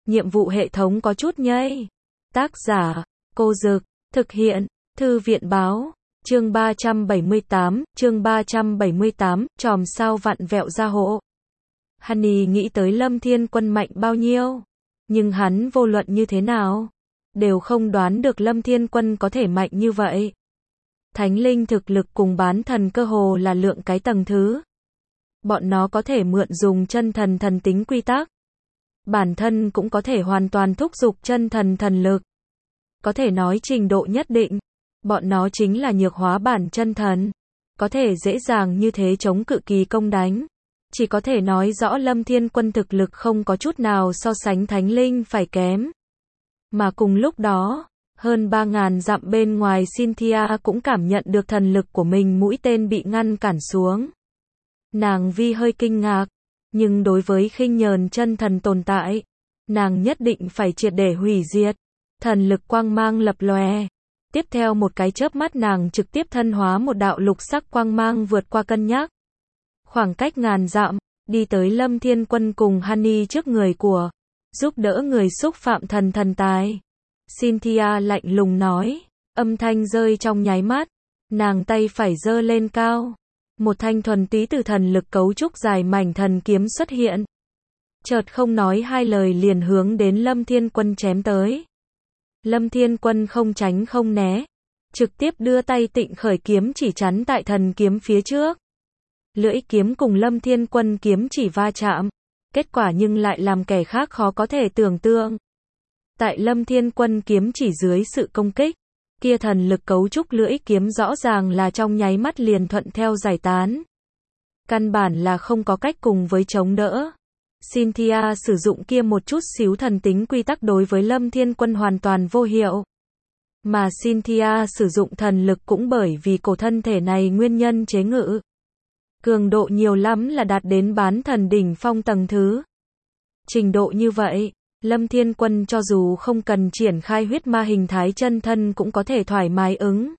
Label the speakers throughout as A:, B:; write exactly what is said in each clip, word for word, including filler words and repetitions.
A: nhiệm vụ hệ thống có chút nhây. Tác giả, Cô Dực, thực hiện, Thư viện Báo, chương ba trăm bảy mươi tám, chương ba trăm bảy mươi tám, chòm sao vặn vẹo gia hộ. Honey nghĩ tới Lâm Thiên Quân mạnh bao nhiêu, nhưng hắn vô luận như thế nào, đều không đoán được Lâm Thiên Quân có thể mạnh như vậy. Thánh linh thực lực cùng bán thần cơ hồ là lượng cái tầng thứ. Bọn nó có thể mượn dùng chân thần thần tính quy tắc. Bản thân cũng có thể hoàn toàn thúc giục chân thần thần lực. Có thể nói trình độ nhất định, bọn nó chính là nhược hóa bản chân thần. Có thể dễ dàng như thế chống cự kỳ công đánh. Chỉ có thể nói rõ Lâm Thiên Quân thực lực không có chút nào so sánh thánh linh phải kém. Mà cùng lúc đó, hơn ba ngàn dặm bên ngoài Cynthia cũng cảm nhận được thần lực của mình mũi tên bị ngăn cản xuống. Nàng vi hơi kinh ngạc, nhưng đối với khinh nhờn chân thần tồn tại, nàng nhất định phải triệt để hủy diệt. Thần lực quang mang lập lòe. Tiếp theo một cái chớp mắt nàng trực tiếp thân hóa một đạo lục sắc quang mang vượt qua cân nhắc. Khoảng cách ngàn dặm, đi tới Lâm Thiên Quân cùng Honey trước người của, giúp đỡ người xúc phạm thần thần tài. Cynthia lạnh lùng nói, âm thanh rơi trong nháy mắt, nàng tay phải giơ lên cao. Một thanh thuần túy từ thần lực cấu trúc dài mảnh thần kiếm xuất hiện. Chợt không nói hai lời liền hướng đến Lâm Thiên Quân chém tới. Lâm Thiên Quân không tránh không né, trực tiếp đưa tay tịnh khởi kiếm chỉ chắn tại thần kiếm phía trước. Lưỡi kiếm cùng Lâm Thiên Quân kiếm chỉ va chạm, kết quả nhưng lại làm kẻ khác khó có thể tưởng tượng. Tại Lâm Thiên Quân kiếm chỉ dưới sự công kích, kia thần lực cấu trúc lưỡi kiếm rõ ràng là trong nháy mắt liền thuận theo giải tán. Căn bản là không có cách cùng với chống đỡ. Cynthia sử dụng kia một chút xíu thần tính quy tắc đối với Lâm Thiên Quân hoàn toàn vô hiệu. Mà Cynthia sử dụng thần lực cũng bởi vì cổ thân thể này nguyên nhân chế ngự. Cường độ nhiều lắm là đạt đến bán thần đỉnh phong tầng thứ. Trình độ như vậy, Lâm Thiên Quân cho dù không cần triển khai huyết ma hình thái chân thân cũng có thể thoải mái ứng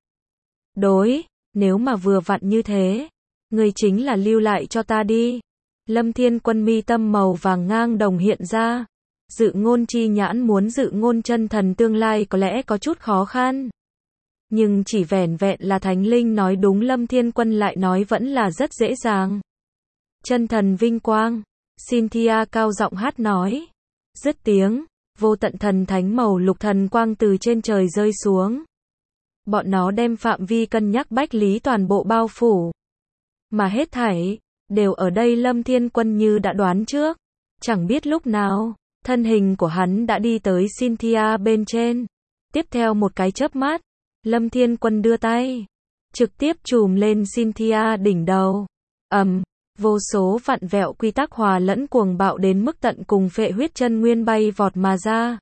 A: đối, nếu mà vừa vặn như thế, người chính là lưu lại cho ta đi. Lâm Thiên Quân mi tâm màu vàng ngang đồng hiện ra, dự ngôn chi nhãn muốn dự ngôn chân thần tương lai có lẽ có chút khó khăn. Nhưng chỉ vẻn vẹn là thánh linh nói đúng Lâm Thiên Quân lại nói vẫn là rất dễ dàng. Chân thần vinh quang, Cynthia cao giọng hát nói. Dứt tiếng, vô tận thần thánh màu lục thần quang từ trên trời rơi xuống. Bọn nó đem phạm vi cân nhắc bách lý toàn bộ bao phủ. Mà hết thảy, đều ở đây Lâm Thiên Quân như đã đoán trước. Chẳng biết lúc nào, thân hình của hắn đã đi tới Cynthia bên trên. Tiếp theo một cái chớp mắt, Lâm Thiên Quân đưa tay, trực tiếp chùm lên Cynthia đỉnh đầu. ầm, um, vô số vặn vẹo quy tắc hòa lẫn cuồng bạo đến mức tận cùng phệ huyết chân nguyên bay vọt mà ra.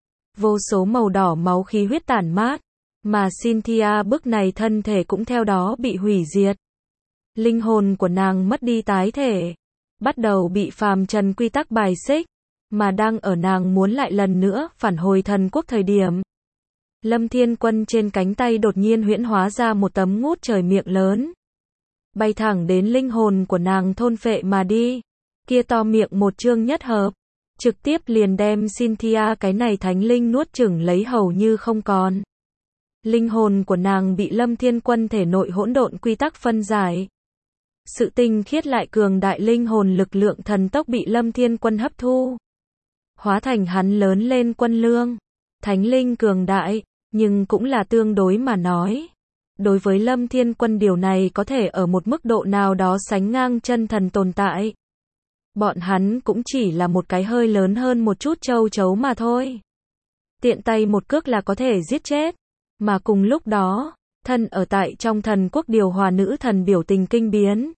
A: Vô số màu đỏ máu khí huyết tản mát, mà Cynthia bước này thân thể cũng theo đó bị hủy diệt. Linh hồn của nàng mất đi tái thể, bắt đầu bị phàm trần quy tắc bài xích, mà đang ở nàng muốn lại lần nữa phản hồi thần quốc thời điểm. Lâm Thiên Quân trên cánh tay đột nhiên huyễn hóa ra một tấm ngút trời miệng lớn. Bay thẳng đến linh hồn của nàng thôn phệ mà đi. Kia to miệng một chương nhất hợp, trực tiếp liền đem Cynthia cái này thánh linh nuốt chửng lấy hầu như không còn. Linh hồn của nàng bị Lâm Thiên Quân thể nội hỗn độn quy tắc phân giải. Sự tinh khiết lại cường đại linh hồn lực lượng thần tốc bị Lâm Thiên Quân hấp thu. Hóa thành hắn lớn lên quân lương. Thánh linh cường đại, nhưng cũng là tương đối mà nói. Đối với Lâm Thiên Quân điều này có thể ở một mức độ nào đó sánh ngang chân thần tồn tại. Bọn hắn cũng chỉ là một cái hơi lớn hơn một chút châu chấu mà thôi. Tiện tay một cước là có thể giết chết. Mà cùng lúc đó, thân ở tại trong thần quốc điều hòa nữ thần biểu tình kinh biến.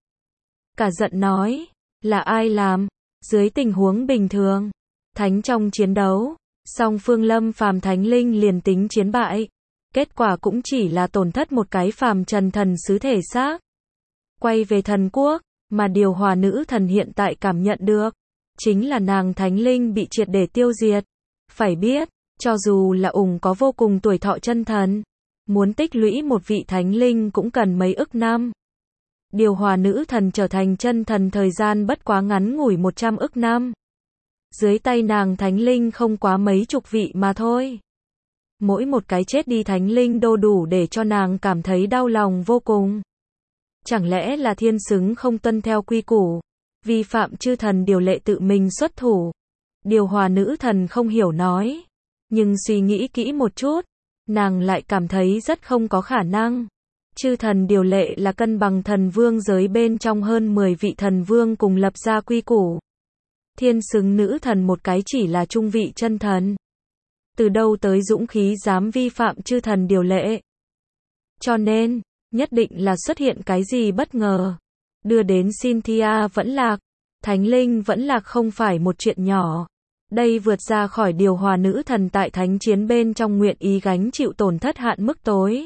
A: Cả giận nói, là ai làm? Dưới tình huống bình thường, thánh trong chiến đấu, song phương Lâm phàm thánh linh liền tính chiến bại. Kết quả cũng chỉ là tổn thất một cái phàm trần thần sứ thể xác. Quay về thần quốc, mà điều hòa nữ thần hiện tại cảm nhận được, chính là nàng thánh linh bị triệt để tiêu diệt. Phải biết, cho dù là ủng có vô cùng tuổi thọ chân thần, muốn tích lũy một vị thánh linh cũng cần mấy ức năm. Điều hòa nữ thần trở thành chân thần thời gian bất quá ngắn ngủi một trăm ức năm. Dưới tay nàng thánh linh không quá mấy chục vị mà thôi. Mỗi một cái chết đi thánh linh đô đủ để cho nàng cảm thấy đau lòng vô cùng. Chẳng lẽ là thiên xứng không tuân theo quy củ, vi phạm chư thần điều lệ tự mình xuất thủ? Điều hòa nữ thần không hiểu nói. Nhưng suy nghĩ kỹ một chút, nàng lại cảm thấy rất không có khả năng. Chư thần điều lệ là cân bằng thần vương giới bên trong hơn mười vị thần vương cùng lập ra quy củ. Thiên xứng nữ thần một cái chỉ là trung vị chân thần. Từ đâu tới dũng khí dám vi phạm chư thần điều lệ? Cho nên, nhất định là xuất hiện cái gì bất ngờ. Đưa đến Cynthia vẫn lạc, thánh linh vẫn lạc không phải một chuyện nhỏ. Đây vượt ra khỏi điều hòa nữ thần tại thánh chiến bên trong nguyện ý gánh chịu tổn thất hạn mức tối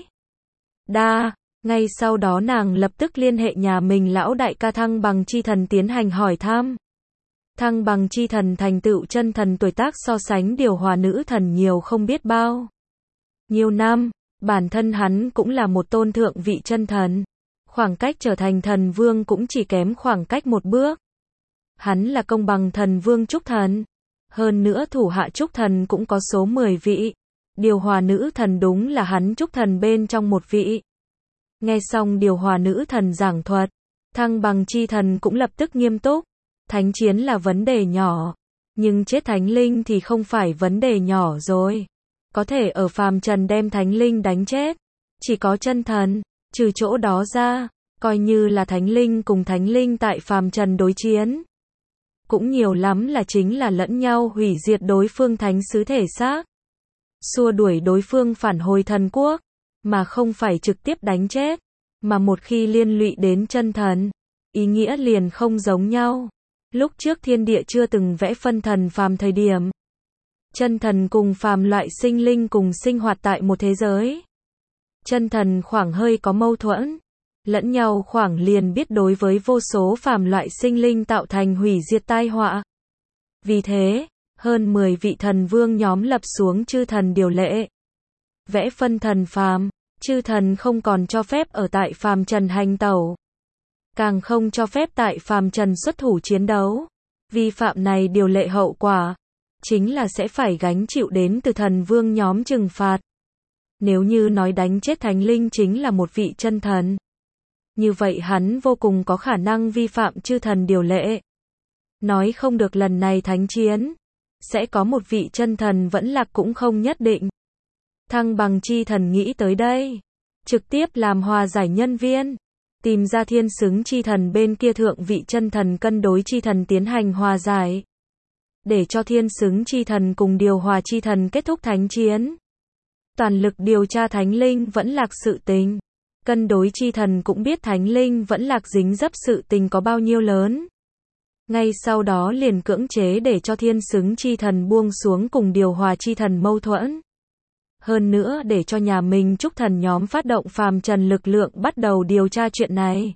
A: đa. Ngay sau đó nàng lập tức liên hệ nhà mình lão đại ca Thăng Bằng Chi Thần tiến hành hỏi thăm. Thăng Bằng Chi Thần thành tựu chân thần tuổi tác so sánh điều hòa nữ thần nhiều không biết bao nhiều năm, bản thân hắn cũng là một tôn thượng vị chân thần. Khoảng cách trở thành thần vương cũng chỉ kém khoảng cách một bước. Hắn là công bằng thần vương trúc thần. Hơn nữa thủ hạ trúc thần cũng có số mười vị. Điều hòa nữ thần đúng là hắn trúc thần bên trong một vị. Nghe xong điều hòa nữ thần giảng thuật, Thăng Bằng Chi Thần cũng lập tức nghiêm túc. Thánh chiến là vấn đề nhỏ, nhưng chết thánh linh thì không phải vấn đề nhỏ rồi. Có thể ở phàm trần đem thánh linh đánh chết, chỉ có chân thần. Trừ chỗ đó ra, coi như là thánh linh cùng thánh linh tại phàm trần đối chiến, cũng nhiều lắm là chính là lẫn nhau hủy diệt đối phương thánh sứ thể xác, xua đuổi đối phương phản hồi thần quốc, mà không phải trực tiếp đánh chết. Mà một khi liên lụy đến chân thần, ý nghĩa liền không giống nhau. Lúc trước thiên địa chưa từng vẽ phân thần phàm thời điểm, chân thần cùng phàm loại sinh linh cùng sinh hoạt tại một thế giới. Chân thần khoảng hơi có mâu thuẫn, lẫn nhau khoảng liền biết đối với vô số phàm loại sinh linh tạo thành hủy diệt tai họa. Vì thế, hơn mười vị thần vương nhóm lập xuống chư thần điều lệ. Vẽ phân thần phàm, chư thần không còn cho phép ở tại phàm trần hành tẩu, càng không cho phép tại phàm trần xuất thủ chiến đấu. Vi phạm này điều lệ hậu quả, chính là sẽ phải gánh chịu đến từ thần vương nhóm trừng phạt. Nếu như nói đánh chết thánh linh chính là một vị chân thần, như vậy hắn vô cùng có khả năng vi phạm chư thần điều lệ. Nói không được lần này thánh chiến sẽ có một vị chân thần vẫn lạc cũng không nhất định. Thăng Bằng Chi Thần nghĩ tới đây, trực tiếp làm hòa giải nhân viên, tìm ra thiên xứng chi thần bên kia thượng vị chân thần cân đối chi thần tiến hành hòa giải, để cho thiên xứng chi thần cùng điều hòa chi thần kết thúc thánh chiến. Toàn lực điều tra thánh linh vẫn lạc sự tình. Cân đối chi thần cũng biết thánh linh vẫn lạc dính dấp sự tình có bao nhiêu lớn. Ngay sau đó liền cưỡng chế để cho thiên xứng chi thần buông xuống cùng điều hòa chi thần mâu thuẫn. Hơn nữa để cho nhà mình trúc thần nhóm phát động phàm trần lực lượng bắt đầu điều tra chuyện này.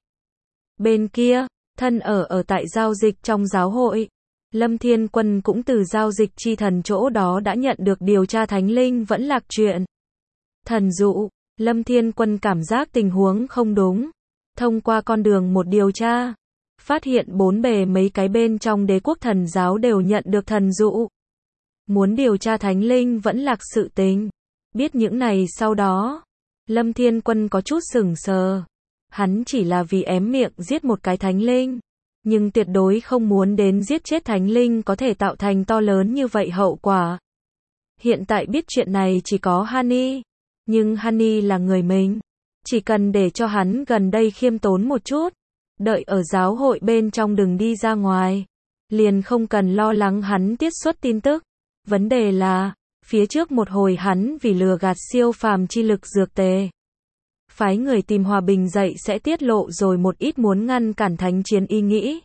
A: Bên kia, thân ở ở tại giao dịch trong giáo hội, Lâm Thiên Quân cũng từ giao dịch chi thần chỗ đó đã nhận được điều tra thánh linh vẫn lạc chuyện. Thần dụ, Lâm Thiên Quân cảm giác tình huống không đúng. Thông qua con đường một điều tra, phát hiện bốn bề mấy cái bên trong đế quốc thần giáo đều nhận được thần dụ. Muốn điều tra thánh linh vẫn lạc sự tình. Biết những này sau đó, Lâm Thiên Quân có chút sửng sờ. Hắn chỉ là vì ém miệng giết một cái thánh linh, nhưng tuyệt đối không muốn đến giết chết thánh linh có thể tạo thành to lớn như vậy hậu quả. Hiện tại biết chuyện này chỉ có Honey, nhưng Honey là người mình, chỉ cần để cho hắn gần đây khiêm tốn một chút, đợi ở giáo hội bên trong đừng đi ra ngoài, liền không cần lo lắng hắn tiết xuất tin tức. Vấn đề là, phía trước một hồi hắn vì lừa gạt siêu phàm chi lực dược tề, phái người tìm hòa bình dậy sẽ tiết lộ rồi một ít muốn ngăn cản thánh chiến ý nghĩ.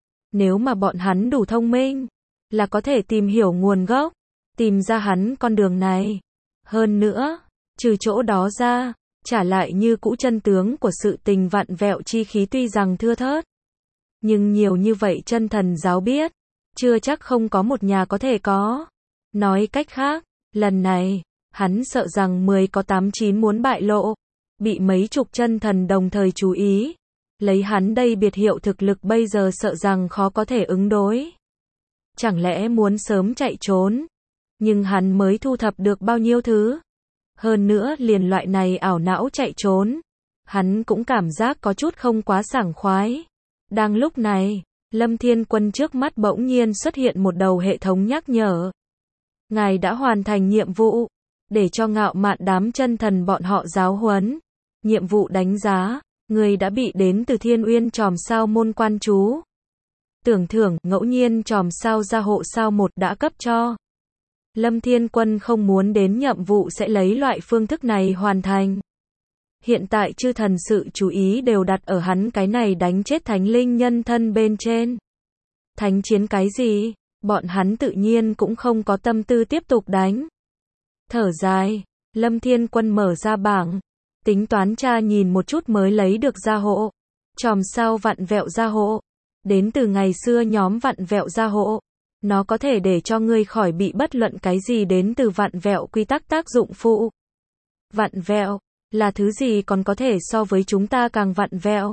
A: Nếu mà bọn hắn đủ thông minh, là có thể tìm hiểu nguồn gốc, tìm ra hắn con đường này. Hơn nữa, trừ chỗ đó ra, trả lại như cũ chân tướng của sự tình vặn vẹo chi khí tuy rằng thưa thớt, nhưng nhiều như vậy chân thần giáo biết, chưa chắc không có một nhà có thể có. Nói cách khác, lần này, hắn sợ rằng mười có tám chín muốn bại lộ, bị mấy chục chân thần đồng thời chú ý. Lấy hắn đây biệt hiệu thực lực bây giờ sợ rằng khó có thể ứng đối. chẳng lẽ muốn sớm chạy trốn? Nhưng hắn mới thu thập được bao nhiêu thứ? Hơn nữa liền loại này ảo não chạy trốn, hắn cũng cảm giác có chút không quá sảng khoái. Đang lúc này, Lâm Thiên Quân trước mắt bỗng nhiên xuất hiện một đầu hệ thống nhắc nhở. Ngài đã hoàn thành nhiệm vụ, để cho ngạo mạn đám chân thần bọn họ giáo huấn. Nhiệm vụ đánh giá, người đã bị đến từ Thiên Uyên chòm sao môn quan chú. Tưởng thưởng, ngẫu nhiên chòm sao gia hộ sao một đã cấp cho. Lâm Thiên Quân không muốn đến nhiệm vụ sẽ lấy loại phương thức này hoàn thành. Hiện tại chư thần sự chú ý đều đặt ở hắn cái này đánh chết thánh linh nhân thân bên trên. Thánh chiến cái gì? Bọn hắn tự nhiên cũng không có tâm tư tiếp tục đánh. Thở dài, Lâm Thiên Quân mở ra bảng, tính toán tra nhìn một chút mới lấy được gia hộ. Chòm sao vặn vẹo gia hộ, đến từ ngày xưa nhóm vặn vẹo gia hộ. Nó có thể để cho ngươi khỏi bị bất luận cái gì đến từ vặn vẹo quy tắc tác dụng phụ. Vặn vẹo, là thứ gì còn có thể so với chúng ta càng vặn vẹo?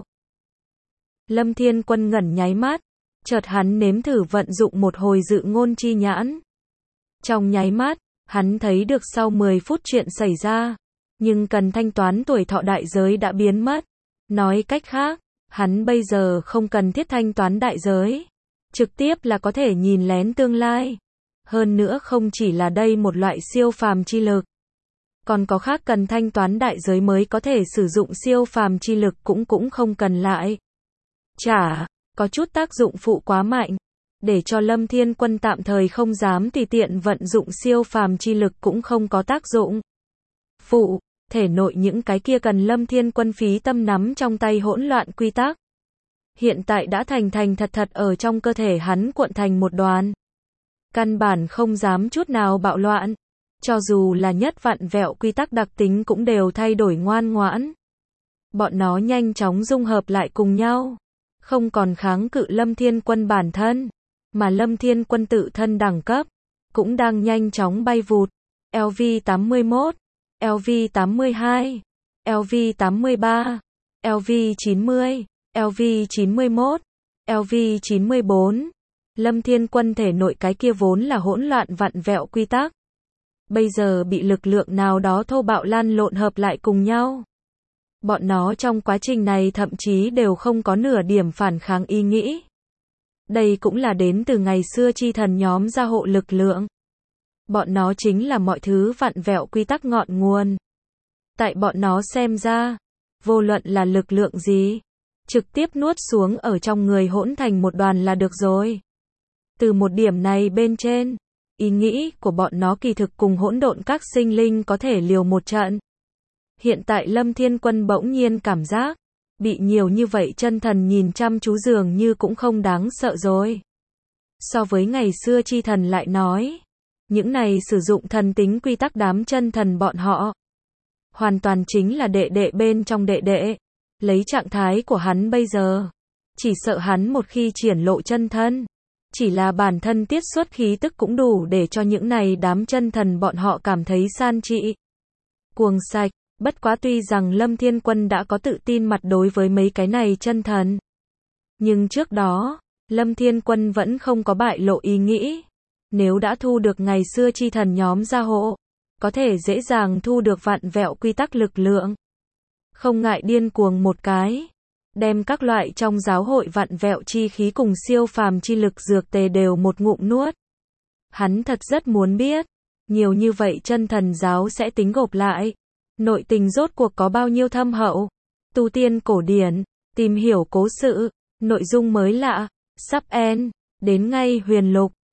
A: Lâm Thiên Quân ngẩn nháy mắt, chợt hắn nếm thử vận dụng một hồi dự ngôn chi nhãn. Trong nháy mắt, hắn thấy được sau mười phút chuyện xảy ra, nhưng cần thanh toán tuổi thọ đại giới đã biến mất. Nói cách khác, hắn bây giờ không cần thiết thanh toán đại giới, trực tiếp là có thể nhìn lén tương lai. Hơn nữa không chỉ là đây một loại siêu phàm chi lực, còn có khác cần thanh toán đại giới mới có thể sử dụng siêu phàm chi lực cũng cũng không cần lại. Chả, có chút tác dụng phụ quá mạnh, để cho Lâm Thiên Quân tạm thời không dám tùy tiện vận dụng siêu phàm chi lực cũng không có tác dụng phụ, thể nội những cái kia cần Lâm Thiên Quân phí tâm nắm trong tay hỗn loạn quy tắc. Hiện tại đã thành thành thật thật ở trong cơ thể hắn cuộn thành một đoàn. Căn bản không dám chút nào bạo loạn. Cho dù là nhất vặn vẹo quy tắc đặc tính cũng đều thay đổi ngoan ngoãn. Bọn nó nhanh chóng dung hợp lại cùng nhau. Không còn kháng cự Lâm Thiên Quân bản thân. Mà Lâm Thiên Quân tự thân đẳng cấp cũng đang nhanh chóng bay vụt. L V tám mươi mốt, L V tám mươi hai, L V tám mươi ba, L V chín mươi, L V chín mươi mốt, L V chín mươi bốn. Lâm Thiên Quân thể nội cái kia vốn là hỗn loạn vặn vẹo quy tắc, bây giờ bị lực lượng nào đó thô bạo lan lộn hợp lại cùng nhau. Bọn nó trong quá trình này thậm chí đều không có nửa điểm phản kháng ý nghĩ. Đây cũng là đến từ ngày xưa chi thần nhóm gia hộ lực lượng. Bọn nó chính là mọi thứ vặn vẹo quy tắc ngọn nguồn. Tại bọn nó xem ra, vô luận là lực lượng gì, trực tiếp nuốt xuống ở trong người hỗn thành một đoàn là được rồi. Từ một điểm này bên trên, ý nghĩ của bọn nó kỳ thực cùng hỗn độn các sinh linh có thể liều một trận. Hiện tại Lâm Thiên Quân bỗng nhiên cảm giác, bị nhiều như vậy chân thần nhìn chăm chú dường như cũng không đáng sợ rồi. So với ngày xưa chi thần lại nói, những này sử dụng thần tính quy tắc đám chân thần bọn họ, hoàn toàn chính là đệ đệ bên trong đệ đệ. Lấy trạng thái của hắn bây giờ, chỉ sợ hắn một khi triển lộ chân thân, chỉ là bản thân tiết xuất khí tức cũng đủ để cho những này đám chân thần bọn họ cảm thấy san trị. Cuồng sạch, bất quá tuy rằng Lâm Thiên Quân đã có tự tin mặt đối với mấy cái này chân thần. Nhưng trước đó, Lâm Thiên Quân vẫn không có bại lộ ý nghĩ. Nếu đã thu được ngày xưa chi thần nhóm gia hộ, có thể dễ dàng thu được vặn vẹo quy tắc lực lượng. Không ngại điên cuồng một cái, đem các loại trong giáo hội vặn vẹo chi khí cùng siêu phàm chi lực dược tề đều một ngụm nuốt. Hắn thật rất muốn biết, nhiều như vậy chân thần giáo sẽ tính gộp lại, nội tình rốt cuộc có bao nhiêu thâm hậu. Tu tiên cổ điển, tìm hiểu cố sự, nội dung mới lạ, sắp end, đến ngay huyền lục.